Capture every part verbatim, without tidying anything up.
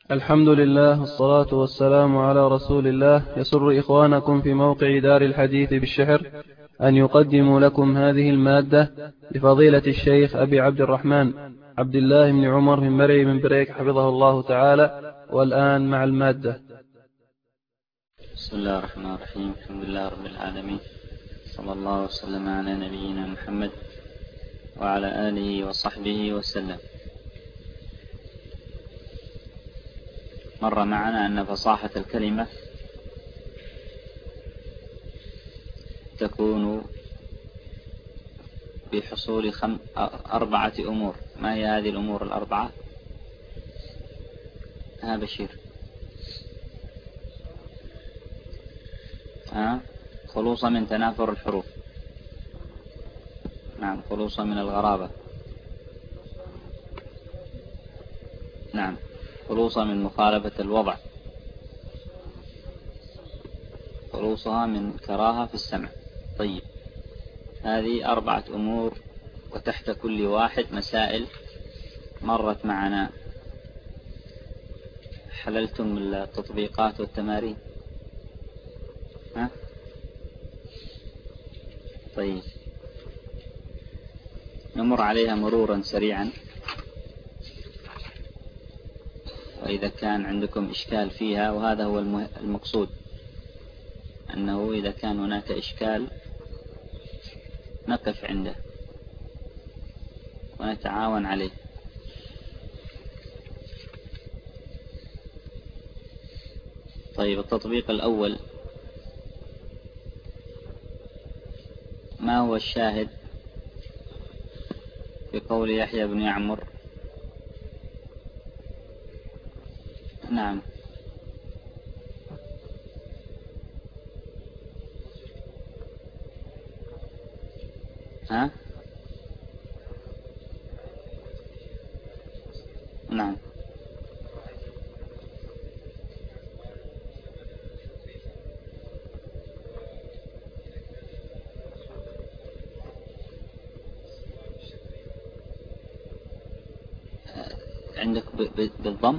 الحمد لله والصلاة والسلام على رسول الله. يسر إخوانكم في موقع دار الحديث بالشحر أن يقدموا لكم هذه المادة لفضيلة الشيخ أبي عبد الرحمن عبد الله بن عمر بن مري بن بريك حفظه الله تعالى. والآن مع المادة. بسم الله الرحمن الرحيم. الحمد لله رب العالمين، صلى الله وسلم على نبينا محمد وعلى آله وصحبه وسلم. مر معنا أن فصاحة الكلمة تكون بحصول خم... أربعة أمور. ما هي هذه الأمور الأربعة؟ ها بشير. ها خلوصا من تنافر الحروف. نعم. خلوصا من الغرابة. نعم. خلوصا من مخالفة الوضع. خلوصها من كراهة في السمع. طيب، هذه أربعة أمور، وتحت كل واحد مسائل مرت معنا. حللتم التطبيقات والتمارين؟ ها؟ طيب، نمر عليها مرورا سريعا، وإذا كان عندكم إشكال فيها، وهذا هو المقصود، أنه إذا كان هناك إشكال نقف عنده ونتعاون عليه. طيب، التطبيق الأول: ما هو الشاهد في قول يحيى بن يعمر؟ نعم. ها؟ نعم. عندك بالضم؟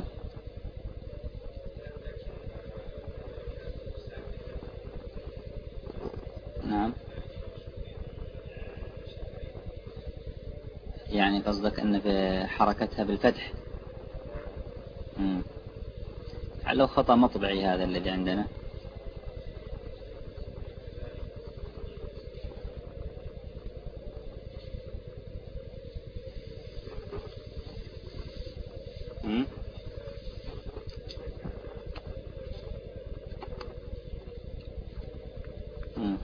نعم. يعني قصدك أن في حركتها بالفتح. مم. لو خطأ مطبعي هذا الذي عندنا. مم. مم.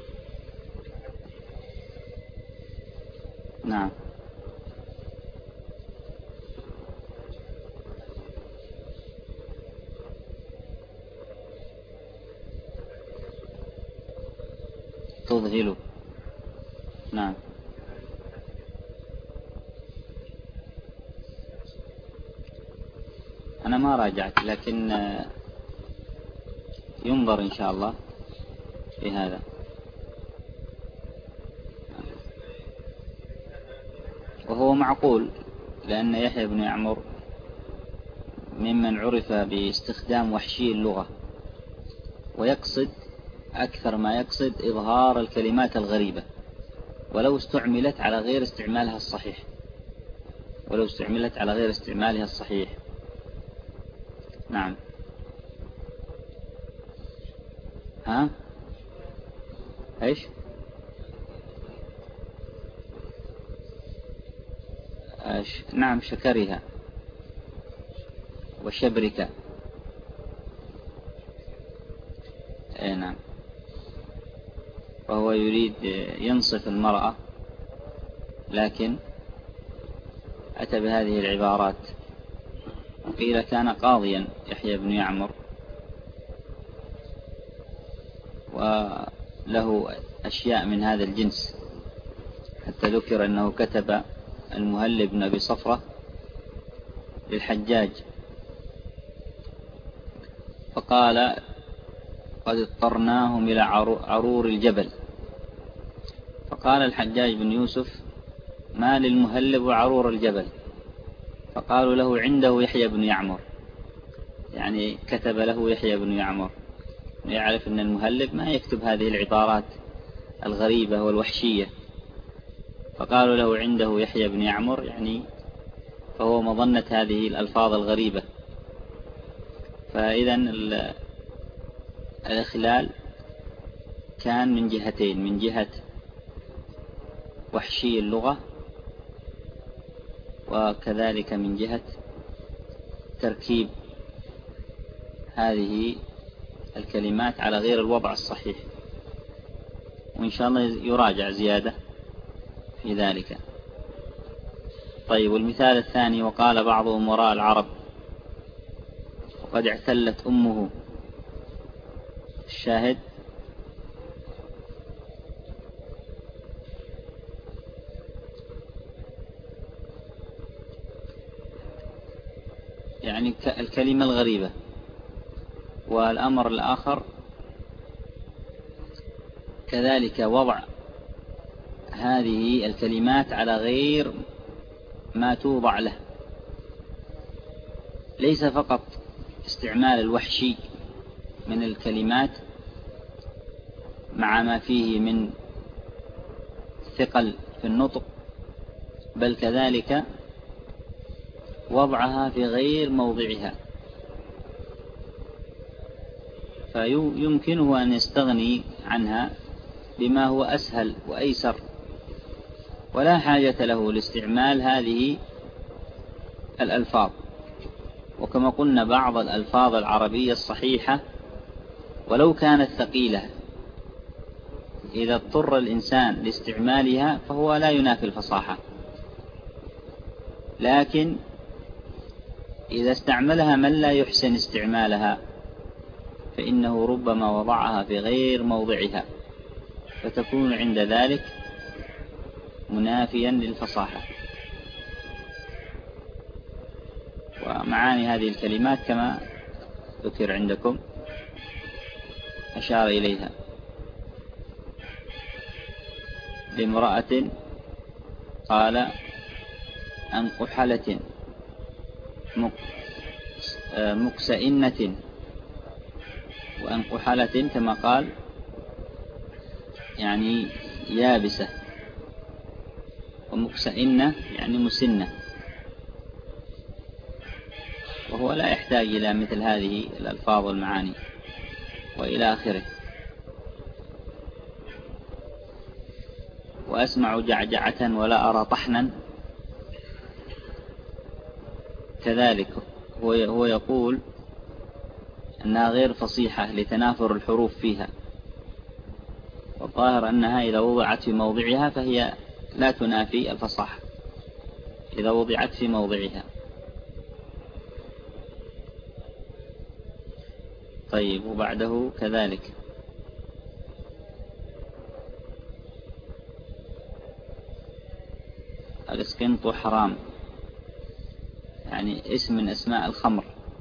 نعم. تظهل. نعم. أنا ما راجعت، لكن ينظر إن شاء الله في هذا. وهو معقول، لأن يحيى بن يعمر ممن عرف باستخدام وحشي اللغة، ويقصد أكثر ما يقصد إظهار الكلمات الغريبة، ولو استعملت على غير استعمالها الصحيح ولو استعملت على غير استعمالها الصحيح. نعم. ها؟ ايش؟ أش... نعم، شكرها وشبرك. اي نعم. وهو يريد ينصف المرأة، لكن أتى بهذه العبارات. وقيل كان قاضيا يحيى بن يعمر، وله أشياء من هذا الجنس، حتى ذكر أنه كتب المهلب بن أبي صفرة للحجاج فقال: قد اضطرناهم إلى عرور الجبل. فقال الحجاج بن يوسف: ما للمهلب عرور الجبل؟ فقالوا له: عنده يحيى بن يعمر. يعني كتب له يحيى بن يعمر، يعرف أن المهلب ما يكتب هذه العبارات الغريبة والوحشية، فقالوا له عنده يحيى بن يعمر، يعني فهو مظنة هذه الألفاظ الغريبة. فإذا الإخلال كان من جهتين، من جهة وحشي اللغة، وكذلك من جهة تركيب هذه الكلمات على غير الوضع الصحيح، وإن شاء الله يراجع زيادة في ذلك. طيب، والمثال الثاني: وقال بعض أمراء العرب وقد اعتلت أمه. الشاهد: يعني الكلمة الغريبة. والأمر الآخر كذلك وضع هذه الكلمات على غير ما توضع له، ليس فقط استعمال الوحشي من الكلمات مع ما فيه من ثقل في النطق، بل كذلك وضعها في غير موضعها، فيمكنه أن يستغني عنها بما هو أسهل وأيسر، ولا حاجة له لاستعمال هذه الألفاظ. وكما قلنا بعض الألفاظ العربية الصحيحة ولو كانت ثقيلة إذا اضطر الإنسان لاستعمالها فهو لا ينافي الفصاحة، لكن إذا استعملها من لا يحسن استعمالها فإنه ربما وضعها في غير موضعها، فتكون عند ذلك منافيا للفصاحة. ومعاني هذه الكلمات كما ذكر عندكم أشار إليها: لامرأة قال أنقحلة مكسئنة، وأنقحلة كما قال يعني يابسة، ومكسئنة يعني مسنة، وهو لا يحتاج إلى مثل هذه الألفاظ والمعاني وإلى آخره. وأسمع جعجعة ولا أرى طحنا، كذلك هو يقول أنها غير فصيحة لتنافر الحروف فيها، والظاهر أنها إذا وضعت في موضعها فهي لا تنافي الفصاحة إذا وضعت في موضعها. طيب، وبعده كذلك الاسكنط حرام، يعني اسم من اسماء الخمر،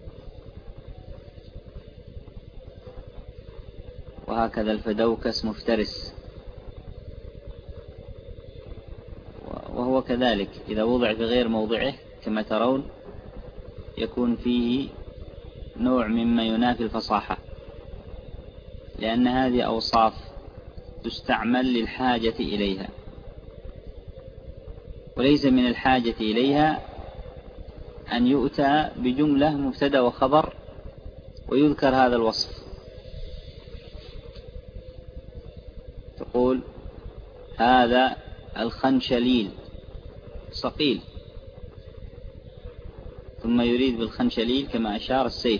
وهكذا الفدوكس مفترس، وهو كذلك إذا وضع في غير موضعه كما ترون يكون فيه نوع مما ينافي الفصاحة، لأن هذه أوصاف تستعمل للحاجة إليها، وليس من الحاجة إليها أن يؤتى بجملة مبتدأ وخبر ويذكر هذا الوصف. تقول هذا الخنشليل صقيل، ثم يريد بالخنشليل كما أشار السيف.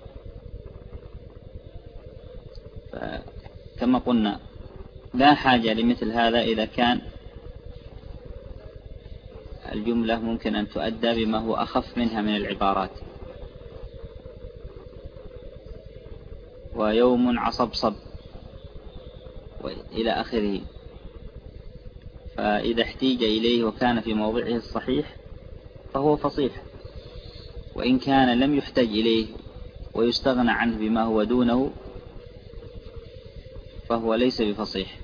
كما قلنا لا حاجة لمثل هذا إذا كان الجملة ممكن أن تؤدى بما هو أخف منها من العبارات. ويوم عصبصب إلى آخره، فإذا احتيج إليه وكان في موضعه الصحيح فهو فصيح، وإن كان لم يحتج إليه ويستغنى عنه بما هو دونه فهو ليس بفصيح.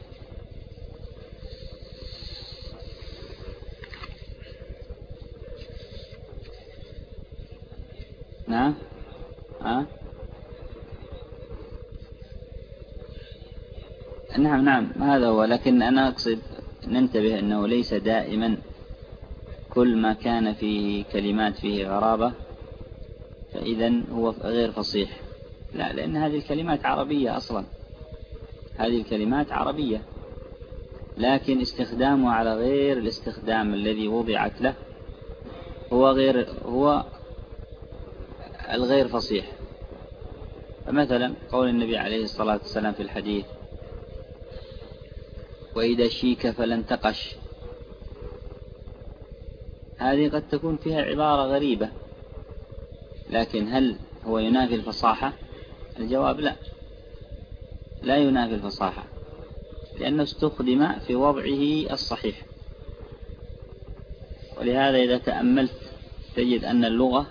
نعم. أه؟ نعم نعم هذا هو، لكن أنا أقصد ننتبه أنه ليس دائما كل ما كان فيه كلمات فيه غرابة فإذا هو غير فصيح، لا، لأن هذه الكلمات عربية أصلا، هذه الكلمات عربية، لكن استخدامه على غير الاستخدام الذي وضعت له هو غير هو الغير فصيح. فمثلا قول النبي عليه الصلاة والسلام في الحديث: وإذا شيك فلن تقش، هذه قد تكون فيها عبارة غريبة، لكن هل هو ينافي الفصاحة؟ الجواب لا، لا ينافي الفصاحة، لأنه استخدم في وضعه الصحيح. ولهذا إذا تأملت تجد أن اللغة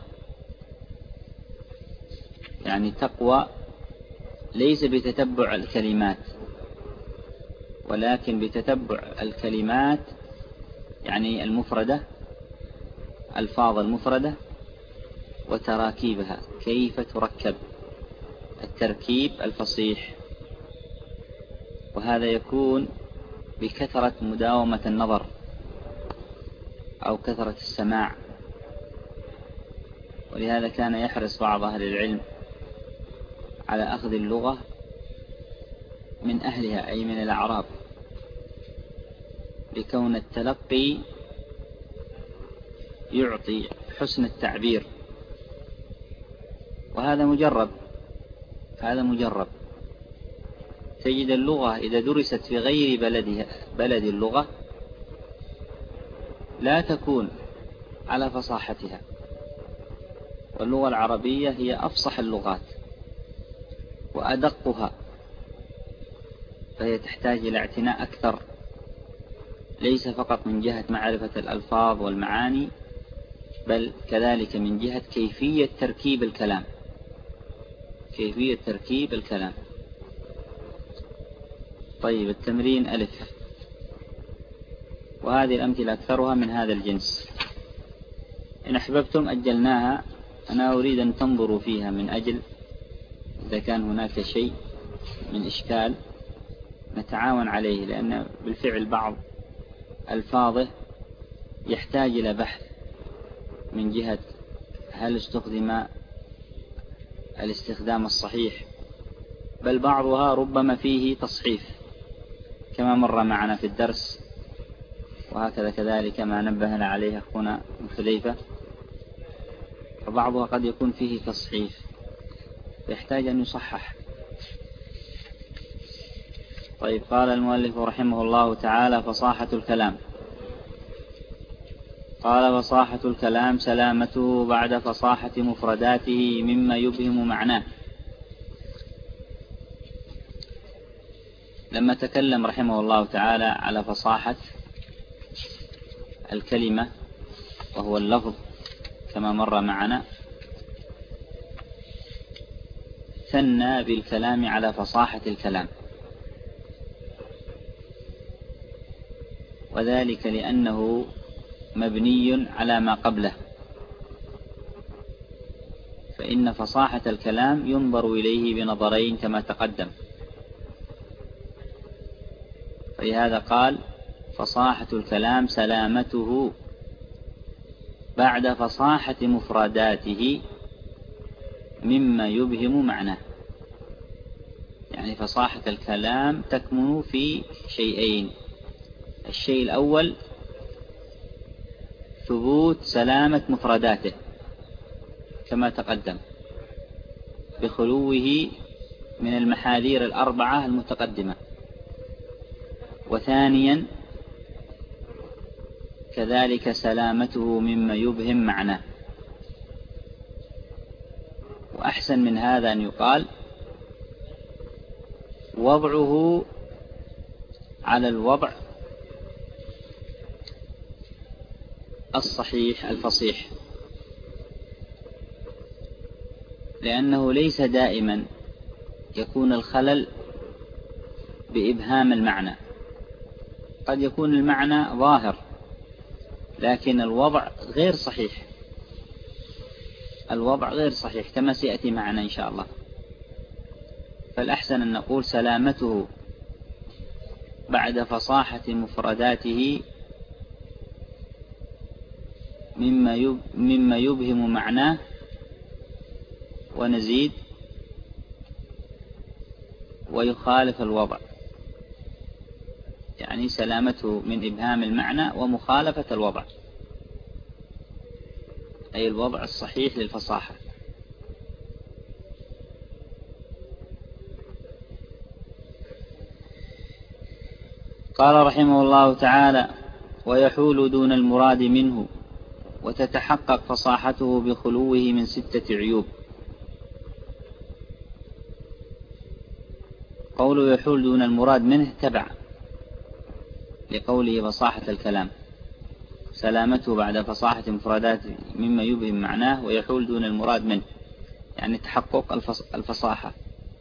يعني تقوى ليس بتتبع الكلمات، ولكن بتتبع الكلمات يعني المفردة، الفاظ المفردة وتراكيبها، كيف تركب، التركيب الفصيح. وهذا يكون بكثرة مداومة النظر أو كثرة السماع. ولهذا كان يحرص بعض أهل العلم على أخذ اللغة من أهلها أي من الأعراب، لكون التلقي يعطي حسن التعبير، وهذا مجرب، هذا مجرب. تجد اللغة إذا درست في غير بلدها بلد اللغة لا تكون على فصاحتها، واللغة العربية هي أفصح اللغات وأدقها، فهي تحتاج إلى اعتناء أكثر، ليس فقط من جهة معرفة الألفاظ والمعاني، بل كذلك من جهة كيفية تركيب الكلام، كيفية تركيب الكلام. طيب، التمرين ألف، وهذه الأمثلة أكثرها من هذا الجنس. إن أحببتم أجلناها، أنا أريد أن تنظروا فيها من أجل إذا كان هناك شيء من إشكال نتعاون عليه، لأن بالفعل بعض ألفاظه يحتاج إلى بحث من جهة هل استخدم الاستخدام الصحيح، بل بعضها ربما فيه تصحيف كما مر معنا في الدرس، وهكذا كذلك ما نبهنا عليه أخونا من حذيفة، وبعضها قد يكون فيه تصحيف يحتاج أن يصحح. طيب، قال المؤلف رحمه الله تعالى: فصاحة الكلام. قال: فصاحة الكلام سلامته بعد فصاحة مفرداته مما يبهم معناه. لما تكلم رحمه الله تعالى على فصاحة الكلمة وهو اللفظ كما مر معنا، ثنى بالكلام على فصاحة الكلام، وذلك لأنه مبني على ما قبله، فإن فصاحة الكلام ينظر إليه بنظرين كما تقدم. فلهذا قال: فصاحة الكلام سلامته بعد فصاحة مفرداته مما يبهم معناه. يعني فصاحة الكلام تكمن في شيئين: الشيء الأول ثبوت سلامة مفرداته كما تقدم بخلوه من المحاذير الأربعة المتقدمة، وثانيا كذلك سلامته مما يبهم معناه. وأحسن من هذا أن يقال وضعه على الوضع الصحيح الفصيح، لأنه ليس دائما يكون الخلل بإبهام المعنى، قد يكون المعنى ظاهر لكن الوضع غير صحيح، الوضع غير صحيح كما سيأتي معنا إن شاء الله. فالأحسن أن نقول سلامته بعد فصاحة مفرداته مما مما يبهم معناه، ونزيد ويخالف الوضع، يعني سلامته من إبهام المعنى ومخالفة الوضع، أي الوضع الصحيح للفصاحة. قال رحمه الله تعالى: ويحول دون المراد منه وتتحقق فصاحته بخلوه من ستة عيوب. قوله يحول دون المراد منه تبع لقوله فصاحة الكلام، سلامته بعد فصاحة مفردات مما يبهم معناه ويحول دون المراد منه، يعني تحقق الفصاحة.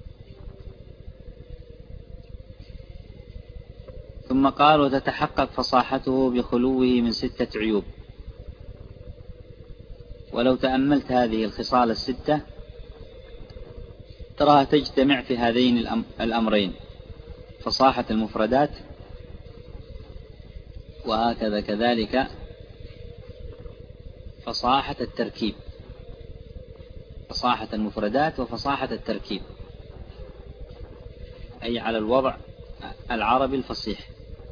ثم قال: وتتحقق فصاحته بخلوه من ستة عيوب. ولو تأملت هذه الخصال الستة تراها تجتمع في هذين الأمرين: فصاحة المفردات، وهكذا كذلك فصاحة التركيب، فصاحة المفردات وفصاحة التركيب، أي على الوضع العربي الفصيح.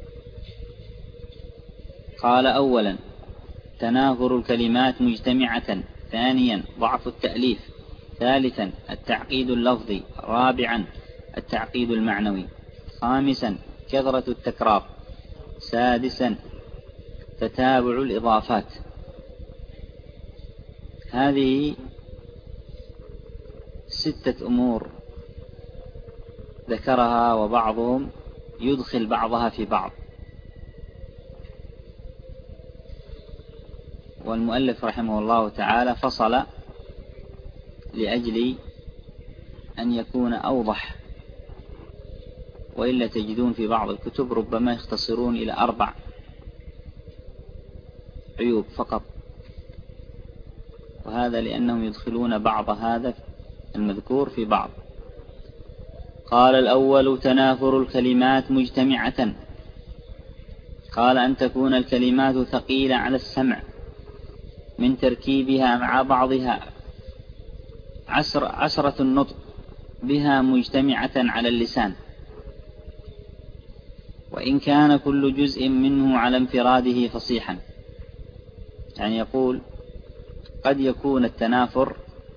قال: أولا تنافر الكلمات مجتمعة، ثانيا ضعف التأليف، ثالثا التعقيد اللفظي، رابعا التعقيد المعنوي، خامسا كثرة التكرار، سادسا تتابع الإضافات. هذه ستة أمور ذكرها، وبعضهم يدخل بعضها في بعض. والمؤلف رحمه الله تعالى فصل لأجل أن يكون أوضح، وإلا تجدون في بعض الكتب ربما يختصرون إلى أربع عيوب فقط، وهذا لأنهم يدخلون بعض هذا المذكور في بعض. قال: الأول تنافر الكلمات مجتمعة. قال: أن تكون الكلمات ثقيلة على السمع من تركيبها مع بعضها، عسر عسرة النطق بها مجتمعة على اللسان، وإن كان كل جزء منه على انفراده فصيحا. يعني يقول قد يكون التنافر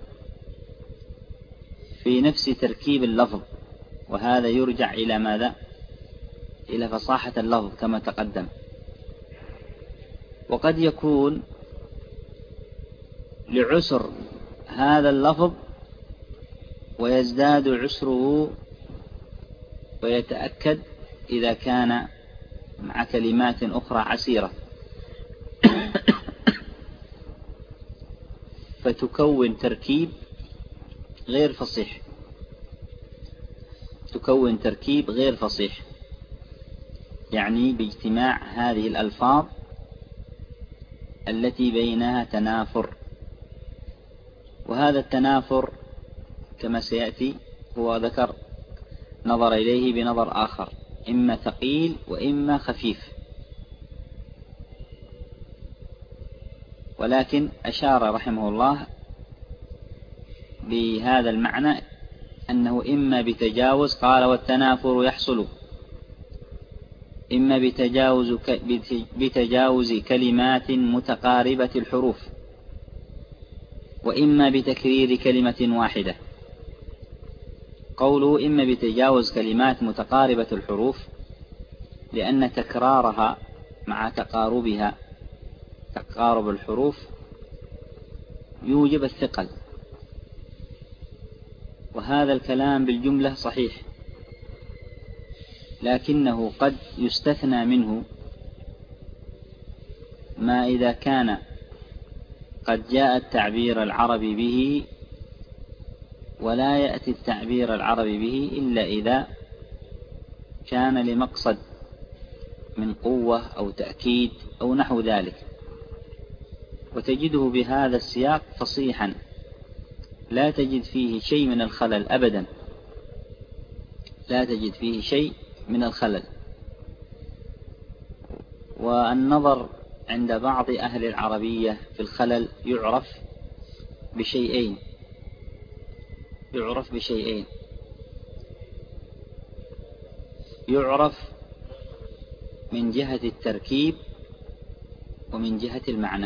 في نفس تركيب اللفظ، وهذا يرجع إلى ماذا؟ إلى فصاحة اللفظ كما تقدم. وقد يكون لعسر هذا اللفظ ويزداد عسره ويتأكد إذا كان مع كلمات أخرى عسيرة، فتكون تركيب غير فصيح، تكون تركيب غير فصيح، يعني باجتماع هذه الألفاظ التي بينها تنافر. وهذا التنافر كما سيأتي هو ذكر نظر إليه بنظر آخر، إما ثقيل وإما خفيف، ولكن أشار رحمه الله بهذا المعنى أنه إما بتجاوز، قال: والتنافر يحصل إما بتجاوز بتجاوز كلمات متقاربة الحروف، وإما بتكرير كلمة واحدة. قوله إما بتجاوز كلمات متقاربة الحروف لأن تكرارها مع تقاربها، تقارب الحروف يوجب الثقل، وهذا الكلام بالجملة صحيح، لكنه قد يستثنى منه ما إذا كان قد جاء التعبير العربي به ولا يأتي التعبير العربي به إلا إذا كان لمقصد من قوة أو تأكيد أو نحو ذلك، وتجده بهذا السياق فصيحا لا تجد فيه شيء من الخلل أبدا، لا تجد فيه شيء من الخلل. والنظر عند بعض أهل العربية في الخلل يعرف بشيئين يعرف بشيئين يعرف من جهة التركيب ومن جهة المعنى.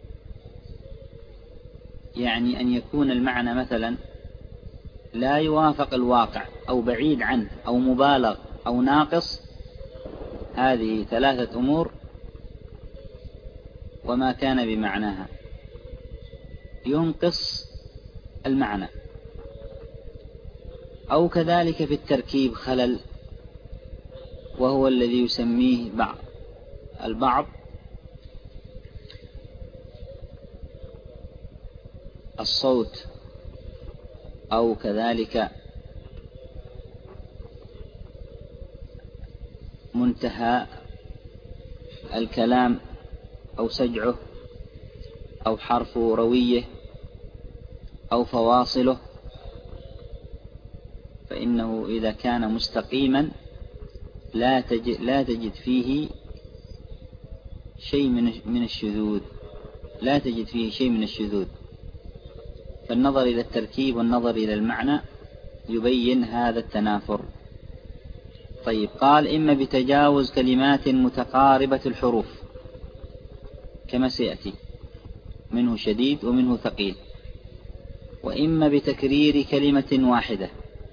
يعني أن يكون المعنى مثلا لا يوافق الواقع أو بعيد عنه أو مبالغ أو ناقص، هذه ثلاثة أمور وما كان بمعناها ينقص المعنى. أو كذلك في التركيب خلل، وهو الذي يسميه بعض البعض الصوت، أو كذلك منتهى الكلام أو سجعه أو حرف رويه أو فواصله، فإنه إذا كان مستقيما لا تجد, لا تجد فيه شيء من الشذوذ لا تجد فيه شيء من الشذوذ. فالنظر إلى التركيب والنظر إلى المعنى يبين هذا التنافر. طيب، قال إما بتجاوز كلمات متقاربة الحروف كما سيأتي، منه شديد ومنه ثقيل، وإما بتكرير كلمة واحدة.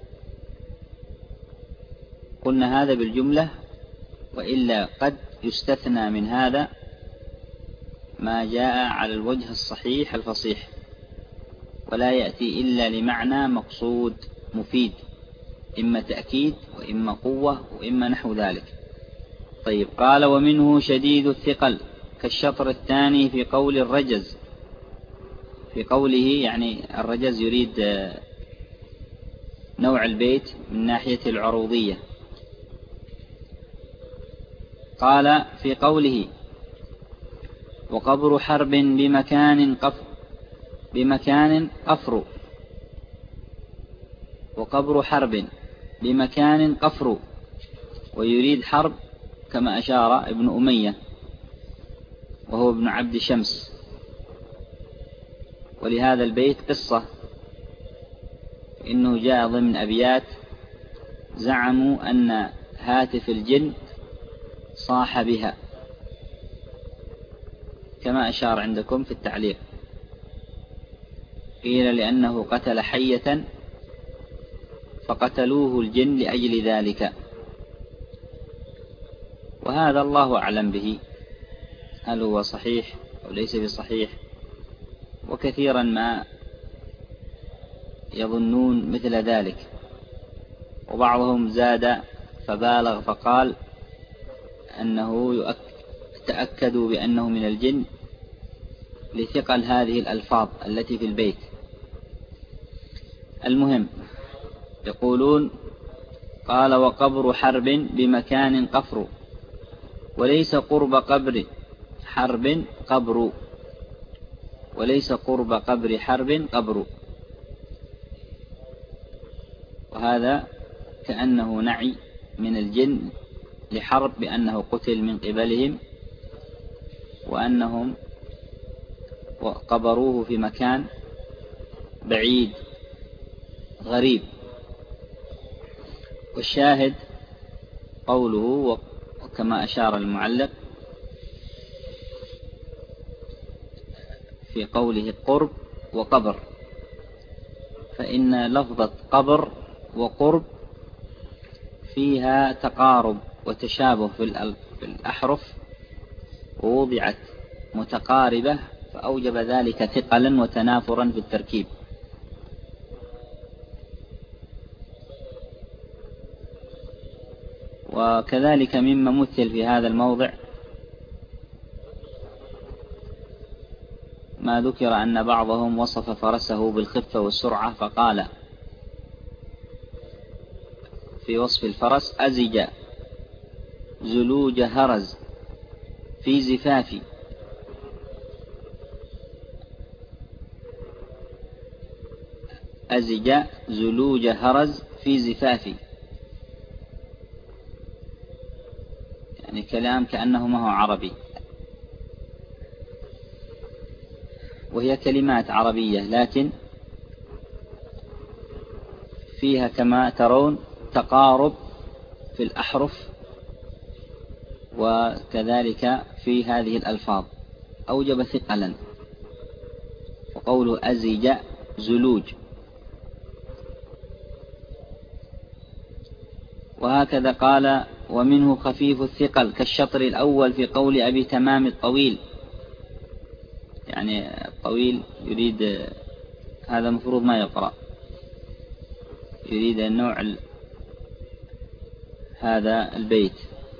قلنا هذا بالجملة، وإلا قد يستثنى من هذا ما جاء على الوجه الصحيح الفصيح، ولا يأتي إلا لمعنى مقصود مفيد، إما تأكيد وإما قوة وإما نحو ذلك. طيب، قال ومنه شديد الثقل كالشطر الثاني في قول الرجز. في قوله يعني الرجز يريد نوع البيت من ناحية العروضية. قال في قوله وقبر حرب بمكان قفر بمكان قفر وقبر حرب بمكان قفر، ويريد حرب كما أشار ابن أمية وهو ابن عبد شمس. ولهذا البيت قصة، إنه جاء ضمن أبيات زعموا أن هاتف الجن صاح بها كما أشار عندكم في التعليق. قيل لأنه قتل حية فقتلوه الجن لأجل ذلك، وهذا الله أعلم به هل هو صحيح أو ليس بصحيح. وكثيرا ما يظنون مثل ذلك، وبعضهم زاد فبالغ فقال أنه تأكدوا بأنه من الجن لثقل هذه الألفاظ التي في البيت. المهم، يقولون قال وقبر حرب بمكان قفر، وليس قرب قبر حرب قبر وليس قرب قبر حرب قبر. وهذا كأنه نعي من الجن لحرب بأنه قتل من قبلهم، وأنهم قبروه في مكان بعيد غريب. والشاهد قوله وكما أشار المعلق في قوله قرب وقبر، فإن لفظة قبر وقرب فيها تقارب وتشابه في الأحرف، ووضعت متقاربة فأوجب ذلك ثقلا وتنافرا في التركيب. وكذلك مما مثل في هذا الموضع ما ذكر أن بعضهم وصف فرسه بالخفة والسرعة، فقال في وصف الفرس أزج زلوج هرز في زفاف. أزج زلوج هرز في زفافي، يعني كلام كأنه ما هو عربي، وهي كلمات عربية لكن فيها كما ترون تقارب في الأحرف وكذلك في هذه الألفاظ، أوجب ثقلا. وقوله أزج زلوج. وهكذا قال ومنه خفيف الثقل كالشطر الأول في قول أبي تمام الطويل، يعني الطويل يريد هذا مفروض ما يقرأ، يريد النوع هذا البيت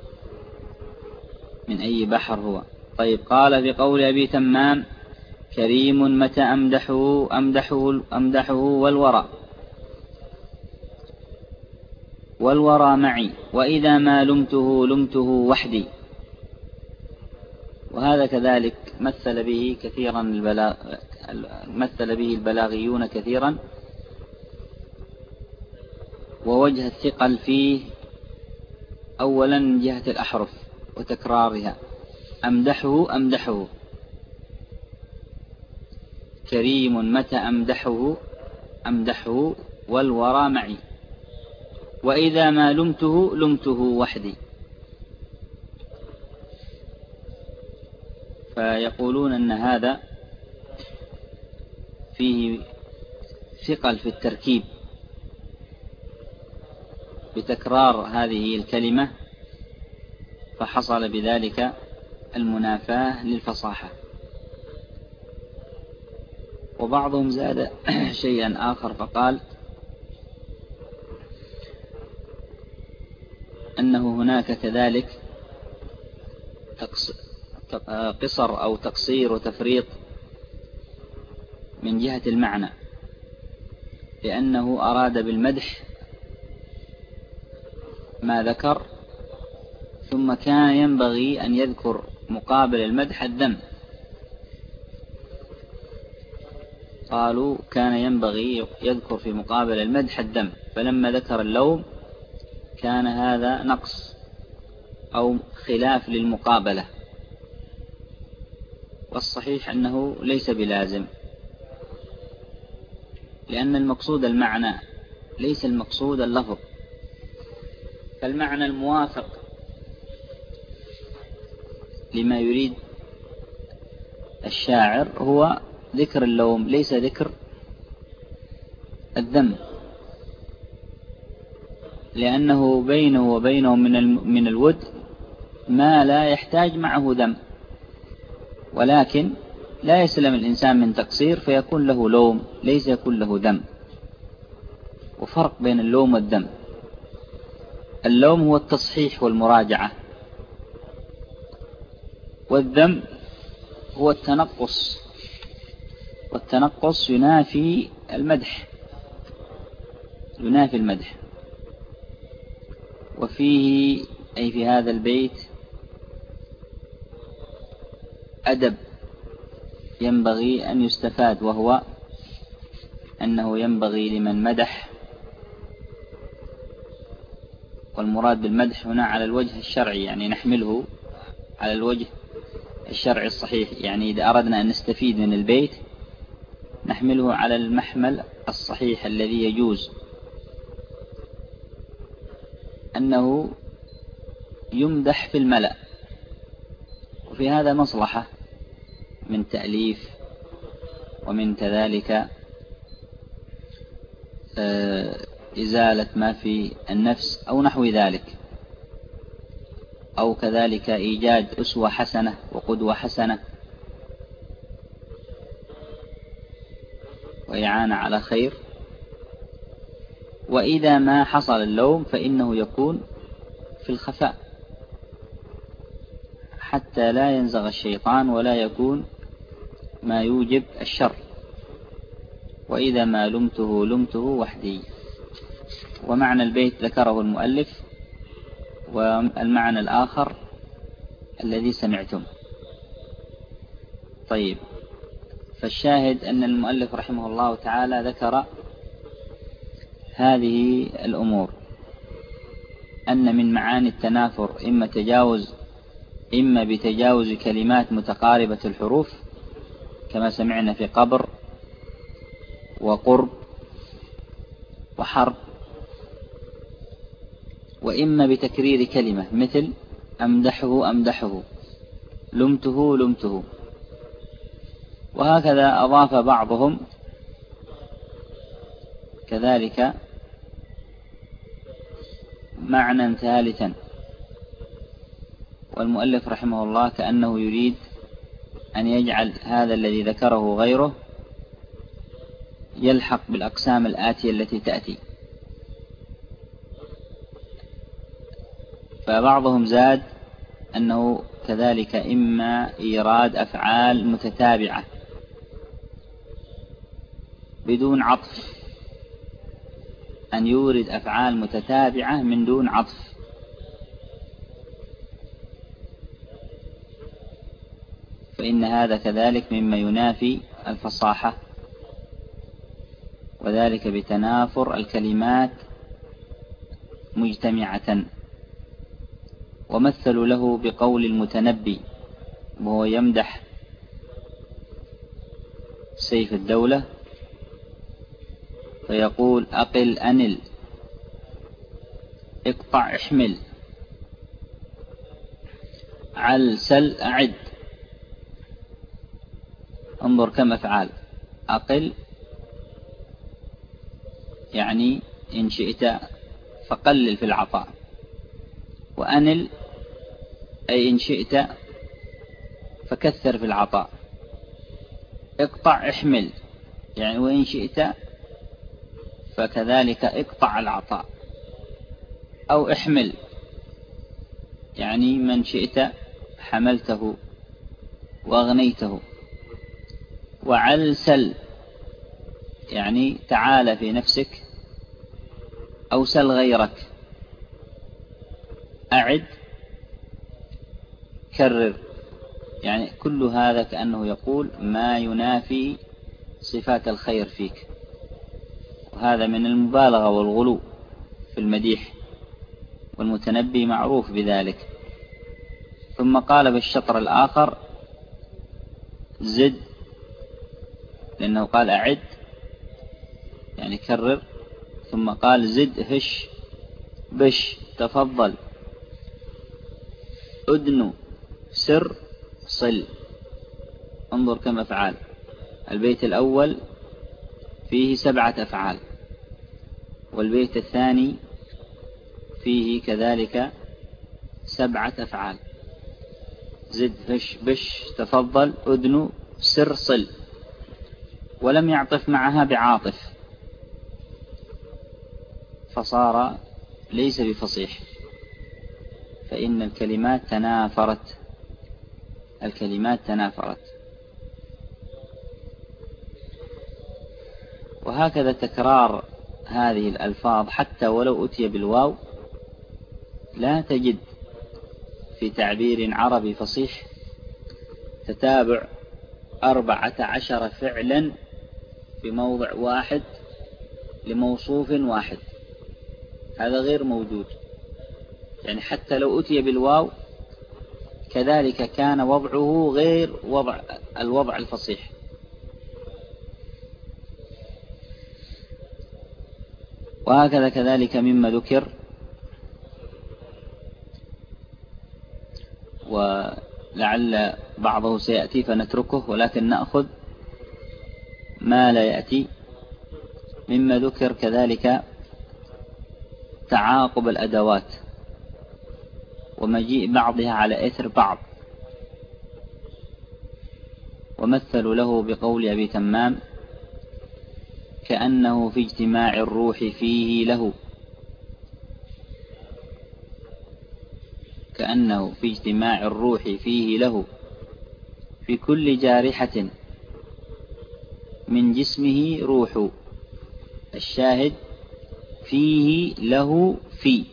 من أي بحر هو. طيب قال في قول أبي تمام كريم متى أمدحه أمدحه, أمدحه والورى والورى معي وإذا ما لمته لمته وحدي. وهذا كذلك مثل به كثيرا البلاغ مثل به البلاغيون كثيرا. ووجه الثقل فيه أولا من جهة الأحرف وتكرارها، أمدحه أمدحه كريم متى أمدحه أمدحه والورى معي وإذا ما لمته لمته وحدي. فيقولون أن هذا فيه ثقل في التركيب بتكرار هذه الكلمة، فحصل بذلك المنافاة للفصاحة. وبعضهم زاد شيئا آخر فقال أنه هناك كذلك قصر أو تقصير وتفريط من جهة المعنى، لأنه أراد بالمدح ما ذكر، ثم كان ينبغي أن يذكر مقابل المدح الذم. قالوا كان ينبغي يذكر في مقابل المدح الذم، فلما ذكر اللوم كان هذا نقص أو خلاف للمقابلة. والصحيح أنه ليس بلازم، لأن المقصود المعنى ليس المقصود اللفظ. فالمعنى الموافق لما يريد الشاعر هو ذكر اللوم، ليس ذكر الذم، لأنه بينه وبينه من من الود ما لا يحتاج معه ذم، ولكن لا يسلم الإنسان من تقصير فيكون له لوم ليس يكون له ذم. وفرق بين اللوم والذم، اللوم هو التصحيح والمراجعة، والذم هو التنقص، والتنقص ينافي المدح ينافي المدح. وفيه أي في هذا البيت أدب ينبغي أن يستفاد، وهو أنه ينبغي لمن مدح، والمراد بالمدح هنا على الوجه الشرعي، يعني نحمله على الوجه الشرعي الصحيح، يعني إذا أردنا أن نستفيد من البيت نحمله على المحمل الصحيح الذي يجوز، أنه يمدح في الملأ. وفي هذا مصلحة من تأليف ومن كذلك إزالة ما في النفس أو نحو ذلك، أو كذلك إيجاد أسوة حسنة وقدوة حسنة وإعانة على خير. وإذا ما حصل اللوم فإنه يكون في الخفاء حتى لا ينزغ الشيطان ولا يكون ما يوجب الشر. وإذا ما لمته لمته وحدي. ومعنى البيت ذكره المؤلف، والمعنى الآخر الذي سمعتم. طيب، فالشاهد أن المؤلف رحمه الله تعالى ذكر هذه الأمور أن من معاني التنافر إما تجاوز إما بتجاوز كلمات متقاربة الحروف كما سمعنا في قبر وقرب وحرب، وإما بتكرير كلمة مثل أمدحه أمدحه، لمته لمته. وهكذا أضاف بعضهم كذلك معنى ثالثا، والمؤلف رحمه الله كأنه يريد أن يجعل هذا الذي ذكره غيره يلحق بالأقسام الآتية التي تأتي. فبعضهم زاد أنه كذلك إما إيراد أفعال متتابعة بدون عطف، أن يورد أفعال متتابعة من دون عطف، فإن هذا كذلك مما ينافي الفصاحة، وذلك بتنافر الكلمات مجتمعة. ومثلوا له بقول المتنبي وهو يمدح سيف الدولة فيقول أقل أنل، اقطع احمل، علسل أعد. انظر كم أفعال. أقل يعني إن شئت فقلل في العطاء، وأنل أي إن شئت فكثر في العطاء، اقطع احمل يعني وإن شئت فكذلك اقطع العطاء، أو احمل يعني من شئت حملته وأغنيته، وعلسل يعني تعال في نفسك أو سل غيرك، أعد كرر، يعني كل هذا كأنه يقول ما ينافي صفات الخير فيك، وهذا من المبالغة والغلو في المديح، والمتنبي معروف بذلك. ثم قال بالشطر الآخر زد، لأنه قال أعد يعني كرر، ثم قال زد هش بش تفضل أدنو سر صل. انظر كم أفعال. البيت الأول فيه سبعة أفعال، والبيت الثاني فيه كذلك سبعة أفعال، زد هش بش تفضل أدنو سر صل، ولم يعطف معها بعاطف، فصار ليس بفصيح، فإن الكلمات تنافرت، الكلمات تنافرت. وهكذا تكرار هذه الألفاظ حتى ولو أتي بالواو لا تجد في تعبير عربي فصيح تتابع أربعة عشر فعلا في موضع واحد لموصوف واحد، هذا غير موجود. يعني حتى لو أتي بالواو كذلك كان وضعه غير وضع الوضع الفصيح. وهكذا كذلك مما ذكر، ولعل بعضه سيأتي فنتركه، ولكن نأخذ ما لا يأتي. مما ذكر كذلك تعاقب الأدوات ومجيء بعضها على إثر بعض، ومثلوا له بقول أبي تمام كأنه في اجتماع الروح فيه له، كأنه في اجتماع الروح فيه له في كل جارحة من جسمه روح، الشاهد فيه له في.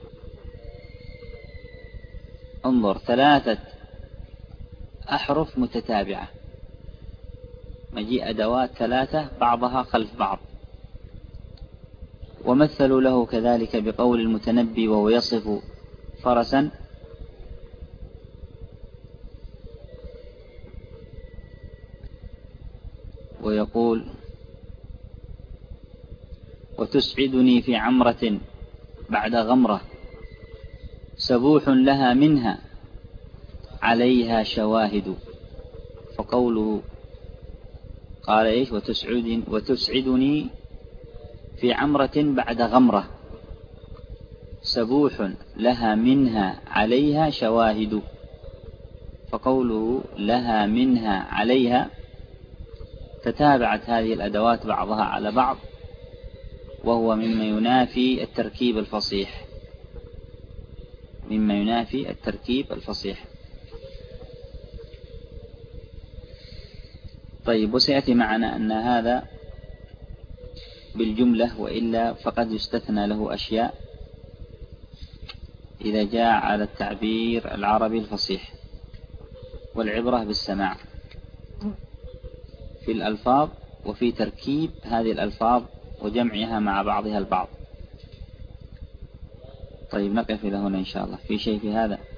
انظر ثلاثة أحرف متتابعة، مجيء أدوات ثلاثة بعضها خلف بعض، ومثلوا له كذلك بقول المتنبي وهو يصف فرسا: ويقول: وتسعدني في عمرة بعد غمرة، سبوح لها منها عليها شواهد. فقوله قال إيش؟ وتسعدني, وتسعدني في عمرة بعد غمرة، سبوح لها منها عليها شواهد. فقوله لها منها عليها، تتابعت هذه الأدوات بعضها على بعض، وهو مما ينافي التركيب الفصيح، مما ينافي التركيب الفصيح. طيب، وسيأتي معنا أن هذا بالجملة، وإلا فقد يستثنى له أشياء إذا جاء على التعبير العربي الفصيح. والعبرة بالسماع في الألفاظ وفي تركيب هذه الألفاظ وجمعها مع بعضها البعض. طيب، نقف إلى هنا إن شاء الله. في شيء في هذا؟